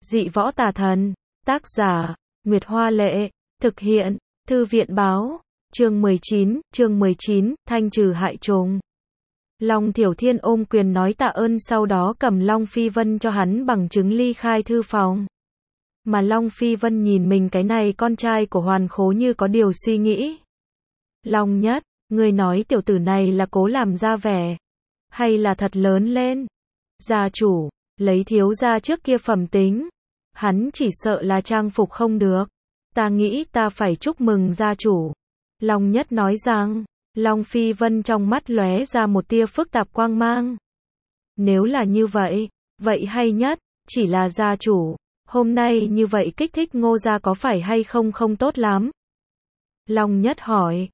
Dị võ tà thần. Tác giả, Nguyệt Hoa Lệ. Thực hiện, Thư viện báo. Chương 19, thanh trừ hại trùng. Long Thiểu Thiên ôm quyền nói tạ ơn, sau đó cầm Long Phi Vân cho hắn bằng chứng ly khai thư phòng. Mà Long Phi Vân nhìn mình cái này con trai của Hoàn Khố như có điều suy nghĩ. Long Nhất, ngươi nói tiểu tử này là cố làm ra vẻ, hay là thật lớn lên? Gia chủ, lấy thiếu gia trước kia phẩm tính, hắn chỉ sợ là trang phục không được. Ta nghĩ ta phải chúc mừng gia chủ. Long Nhất nói rằng, Long Phi Vân trong mắt lóe ra một tia phức tạp quang mang. Nếu là như vậy, vậy hay nhất, chỉ là gia chủ, hôm nay như vậy kích thích Ngô gia có phải hay không không tốt lắm? Long Nhất hỏi,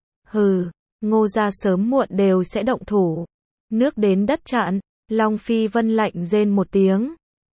Ngô gia sớm muộn đều sẽ động thủ. Nước đến đất chặn, Long Phi Vân lạnh rên một tiếng.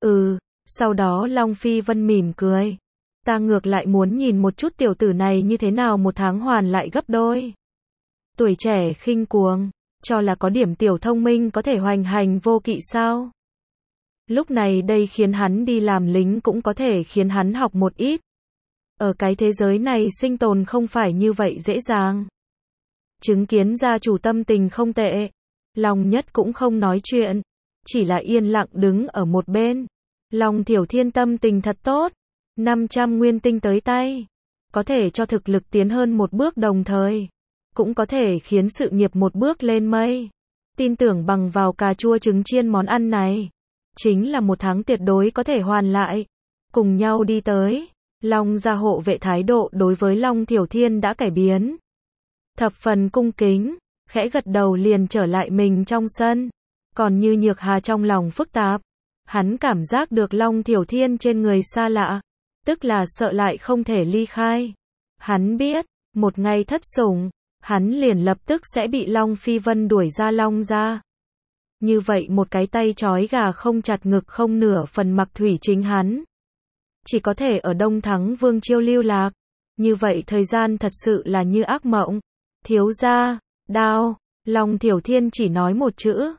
Sau đó Long Phi Vân mỉm cười. Ta ngược lại muốn nhìn một chút tiểu tử này như thế nào một tháng hoàn lại gấp đôi. Tuổi trẻ khinh cuồng, cho là có điểm tiểu thông minh có thể hoành hành vô kỵ sao? Lúc này đây khiến hắn đi làm lính cũng có thể khiến hắn học một ít. Ở cái thế giới này sinh tồn không phải như vậy dễ dàng. Chứng kiến gia chủ tâm tình không tệ, Long Nhất cũng không nói chuyện, chỉ là yên lặng đứng ở một bên. Long Thiểu Thiên tâm tình thật tốt, 500 nguyên tinh tới tay, có thể cho thực lực tiến hơn một bước, đồng thời cũng có thể khiến sự nghiệp một bước lên mây. Tin tưởng bằng vào cà chua trứng chiên món ăn này, chính là một tháng tuyệt đối có thể hoàn lại. Cùng nhau đi tới, Long gia hộ vệ thái độ đối với Long Thiểu Thiên đã cải biến. Thập phần cung kính, khẽ gật đầu liền trở lại mình trong sân. Còn Như Nhược Hà trong lòng phức tạp, hắn cảm giác được Long Thiểu Thiên trên người xa lạ, tức là sợ lại không thể ly khai. Hắn biết, một ngày thất sủng, hắn liền lập tức sẽ bị Long Phi Vân đuổi ra Long gia. Như vậy một cái tay trói gà không chặt ngực không nửa phần mặc thủy chính hắn. Chỉ có thể ở Đông Thắng Vương Chiêu lưu lạc. Như vậy thời gian thật sự là như ác mộng. Thiếu gia, đao. Long Thiểu Thiên chỉ nói một chữ.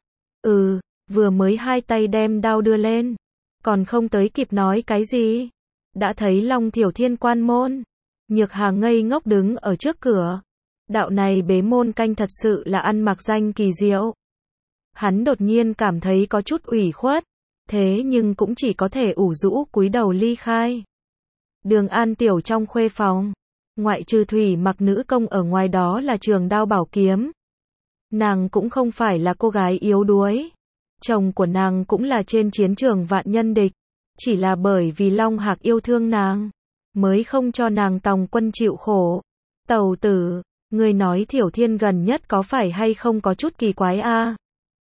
Vừa mới hai tay đem đao đưa lên. Còn không tới kịp nói cái gì. Đã thấy Long Thiểu Thiên quan môn. Nhược Hà ngây ngốc đứng ở trước cửa. Đạo này bế môn canh thật sự là ăn mặc danh kỳ diệu. Hắn đột nhiên cảm thấy có chút ủy khuất. Thế nhưng cũng chỉ có thể ủ rũ cúi đầu ly khai. Đường An Tiểu trong khuê phòng. Ngoại trừ Thủy Mặc nữ công ở ngoài đó là trường đao bảo kiếm. Nàng cũng không phải là cô gái yếu đuối. Chồng của nàng cũng là trên chiến trường vạn nhân địch. Chỉ là bởi vì Long Hạc yêu thương nàng, mới không cho nàng tòng quân chịu khổ. Tẩu tử, người nói Thiểu Thiên gần nhất có phải hay không có chút kỳ quái a?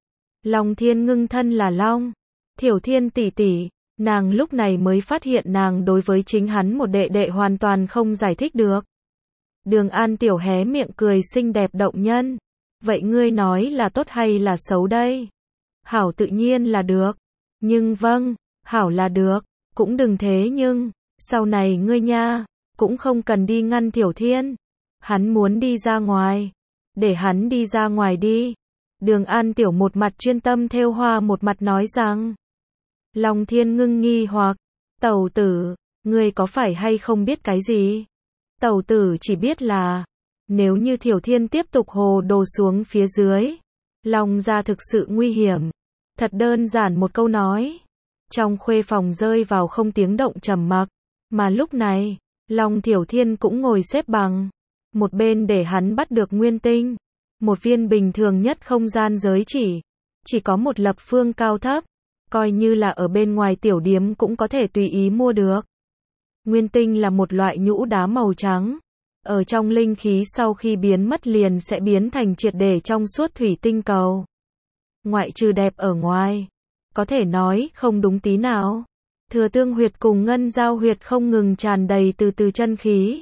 Long Thiên ngưng thân là Long Thiểu Thiên tỷ tỷ. Nàng lúc này mới phát hiện nàng đối với chính hắn một đệ đệ hoàn toàn không giải thích được. Đường An Tiểu hé miệng cười xinh đẹp động nhân. Vậy ngươi nói là tốt hay là xấu đây? Hảo tự nhiên là được. Nhưng vâng, hảo là được, cũng đừng thế nhưng, sau này ngươi nha, cũng không cần đi ngăn Thiểu Thiên. Hắn muốn đi ra ngoài, để hắn đi ra ngoài đi. Đường An Tiểu một mặt chuyên tâm thêu hoa một mặt nói rằng. Long Thiên ngưng nghi hoặc, tẩu tử, ngươi có phải hay không biết cái gì? Tẩu tử chỉ biết là, nếu như Thiểu Thiên tiếp tục hồ đồ xuống phía dưới, Long gia thực sự nguy hiểm. Thật đơn giản một câu nói. Trong khuê phòng rơi vào không tiếng động trầm mặc, mà lúc này, Long Thiểu Thiên cũng ngồi xếp bằng, một bên để hắn bắt được nguyên tinh, một viên bình thường nhất không gian giới chỉ có một lập phương cao thấp, coi như là ở bên ngoài tiểu điếm cũng có thể tùy ý mua được. Nguyên tinh là một loại nhũ đá màu trắng, ở trong linh khí sau khi biến mất liền sẽ biến thành triệt để trong suốt thủy tinh cầu. Ngoại trừ đẹp ở ngoài, có thể nói không đúng tí nào. Thừa tương huyệt cùng ngân giao huyệt không ngừng tràn đầy từ chân khí.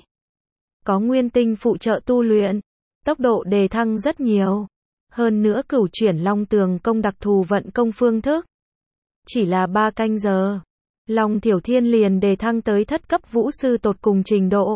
Có nguyên tinh phụ trợ tu luyện, tốc độ đề thăng rất nhiều. Hơn nữa cửu chuyển long tường công đặc thù vận công phương thức. Chỉ là 3 canh giờ, Long Thiểu Thiên liền đề thăng tới thất cấp vũ sư tột cùng trình độ.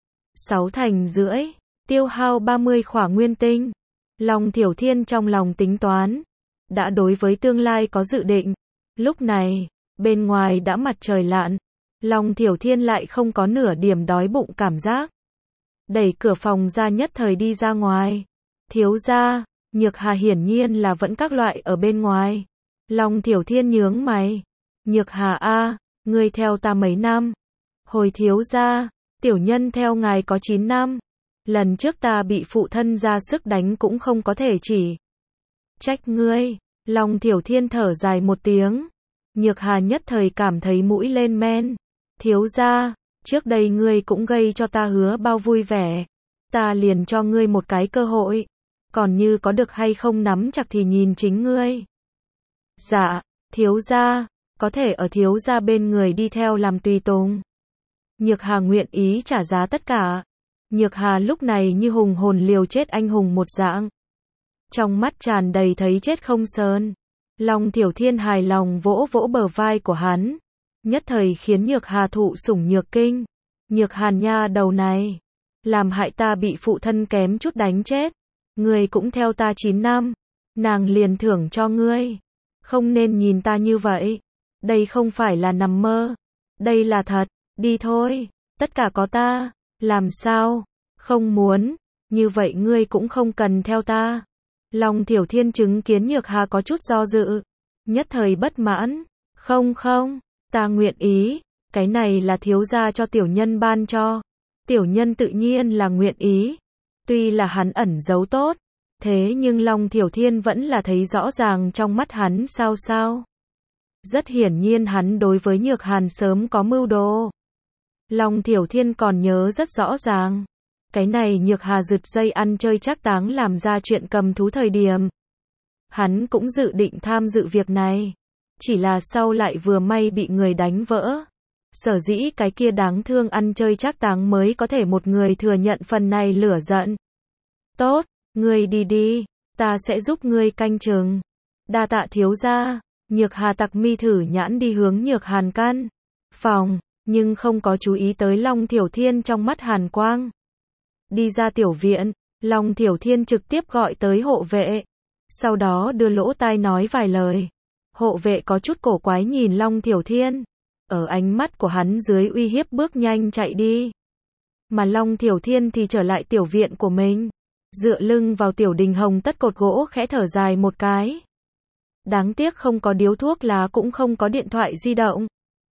6 thành rưỡi, tiêu hao 30 khỏa nguyên tinh. Long Thiểu Thiên trong lòng tính toán, đã đối với tương lai có dự định. Lúc này, bên ngoài đã mặt trời lặn, Long Thiểu Thiên lại không có nửa điểm đói bụng cảm giác. Đẩy cửa phòng ra nhất thời đi ra ngoài. Thiếu gia, Nhược Hà hiển nhiên là vẫn các loại ở bên ngoài. Long Thiểu Thiên nhướng mày. Nhược Hà a, ngươi theo ta mấy năm? Hồi thiếu gia, tiểu nhân theo ngài có 9 năm. Lần trước ta bị phụ thân ra sức đánh cũng không có thể chỉ trách ngươi. Long Thiểu Thiên thở dài một tiếng. Nhược Hà nhất thời cảm thấy mũi lên men. Thiếu gia, trước đây ngươi cũng gây cho ta hứa bao vui vẻ. Ta liền cho ngươi một cái cơ hội. Còn như có được hay không nắm chặt thì nhìn chính ngươi. Dạ, thiếu gia, có thể ở thiếu gia bên người đi theo làm tùy tùng. Nhược Hà nguyện ý trả giá tất cả. Nhược Hà lúc này như hùng hồn liều chết anh hùng một dạng. Trong mắt tràn đầy thấy chết không sờn. Long Thiểu Thiên hài lòng vỗ vỗ bờ vai của hắn. Nhất thời khiến Nhược Hà thụ sủng nhược kinh. Nhược Hàn nha đầu này. Làm hại ta bị phụ thân kém chút đánh chết. Ngươi cũng theo ta 9 năm. Nàng liền thưởng cho ngươi. Không nên nhìn ta như vậy. Đây không phải là nằm mơ. Đây là thật. Đi thôi. Tất cả có ta. Làm sao? Không muốn. Như vậy ngươi cũng không cần theo ta. Long Thiểu Thiên chứng kiến Nhược Hà có chút do dự. Nhất thời bất mãn. Không không. Ta nguyện ý. Cái này là thiếu gia cho tiểu nhân ban cho. Tiểu nhân tự nhiên là nguyện ý. Tuy là hắn ẩn giấu tốt. Thế nhưng Long Thiểu Thiên vẫn là thấy rõ ràng trong mắt hắn sao sao. Rất hiển nhiên hắn đối với Nhược Hàn sớm có mưu đồ. Long Thiểu Thiên còn nhớ rất rõ ràng. Cái này Nhược Hà giật dây ăn chơi trác táng làm ra chuyện cầm thú thời điểm. Hắn cũng dự định tham dự việc này. Chỉ là sau lại vừa may bị người đánh vỡ. Sở dĩ cái kia đáng thương ăn chơi trác táng mới có thể một người thừa nhận phần này lửa giận. Tốt, ngươi đi đi, ta sẽ giúp ngươi canh chừng. Đa tạ thiếu gia. Nhược Hà tặc mi thử nhãn đi hướng Nhược Hàn căn phòng, nhưng không có chú ý tới Long Thiểu Thiên trong mắt hàn quang. Đi ra tiểu viện, Long Thiểu Thiên trực tiếp gọi tới hộ vệ. Sau đó đưa lỗ tai nói vài lời. Hộ vệ có chút cổ quái nhìn Long Thiểu Thiên. Ở ánh mắt của hắn dưới uy hiếp bước nhanh chạy đi. Mà Long Thiểu Thiên thì trở lại tiểu viện của mình. Dựa lưng vào tiểu đình hồng tất cột gỗ khẽ thở dài một cái. Đáng tiếc không có điếu thuốc lá cũng không có điện thoại di động.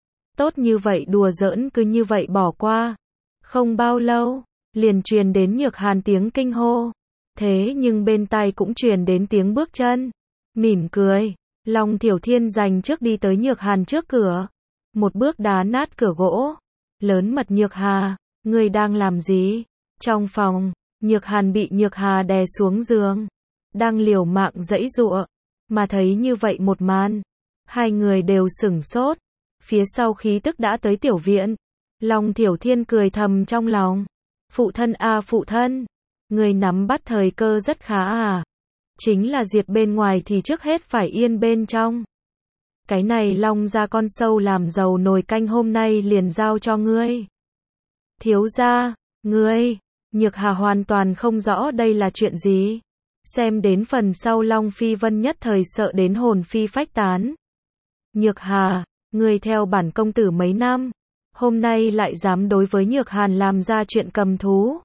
Tốt như vậy đùa giỡn cứ như vậy bỏ qua. Không bao lâu, liền truyền đến Nhược Hàn tiếng kinh hô. Thế nhưng bên tai cũng truyền đến tiếng bước chân. Mỉm cười, Long Thiểu Thiên giành trước đi tới Nhược Hàn trước cửa. Một bước đá nát cửa gỗ. Lớn mật Nhược Hà, ngươi đang làm gì? Trong phòng, Nhược Hàn bị Nhược Hà đè xuống giường. Đang liều mạng giãy giụa. Mà thấy như vậy một màn. Hai người đều sửng sốt. Phía sau khí tức đã tới tiểu viện. Long Thiểu Thiên cười thầm trong lòng. Phụ thân a phụ thân. Người nắm bắt thời cơ rất khá à. Chính là diệt bên ngoài thì trước hết phải yên bên trong. Cái này Long ra con sâu làm giàu nồi canh hôm nay liền giao cho ngươi. Thiếu gia, ngươi. Nhược Hà hoàn toàn không rõ đây là chuyện gì. Xem đến phần sau Long Phi Vân nhất thời sợ đến hồn phi phách tán. Nhược Hà, ngươi theo bản công tử mấy năm. Hôm nay lại dám đối với Nhược Hàn làm ra chuyện cầm thú.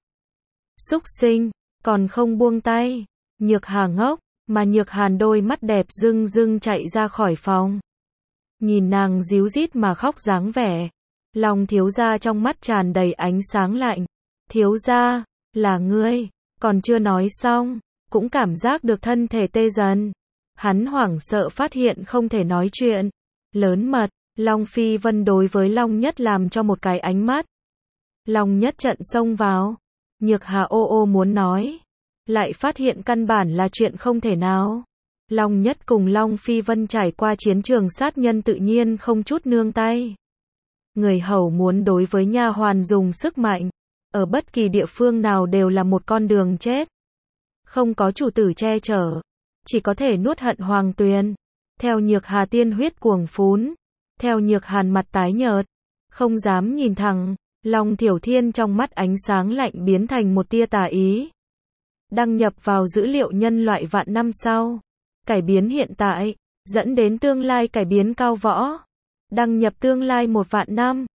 Súc sinh, còn không buông tay. Nhược Hà ngốc, mà Nhược Hàn đôi mắt đẹp rưng rưng chạy ra khỏi phòng. Nhìn nàng díu dít mà khóc dáng vẻ. Long thiếu gia trong mắt tràn đầy ánh sáng lạnh. Thiếu gia, là ngươi, còn chưa nói xong, cũng cảm giác được thân thể tê dần. Hắn hoảng sợ phát hiện không thể nói chuyện. Lớn mật, Long Phi Vân đối với Long Nhất làm cho một cái ánh mắt. Long Nhất trận xông vào. Nhược Hà ô ô muốn nói. Lại phát hiện căn bản là chuyện không thể nào. Long Nhất cùng Long Phi Vân trải qua chiến trường sát nhân tự nhiên không chút nương tay. Người hầu muốn đối với nha hoàn dùng sức mạnh. Ở bất kỳ địa phương nào đều là một con đường chết. Không có chủ tử che chở. Chỉ có thể nuốt hận hoàng tuyền. Theo Nhược Hà tiên huyết cuồng phún. Theo Nhược Hàn mặt tái nhợt. Không dám nhìn thẳng. Long Thiểu Thiên trong mắt ánh sáng lạnh biến thành một tia tà ý. Đăng nhập vào dữ liệu nhân loại vạn năm sau. Cải biến hiện tại. Dẫn đến tương lai cải biến cao võ. Đăng nhập tương lai 1 vạn năm.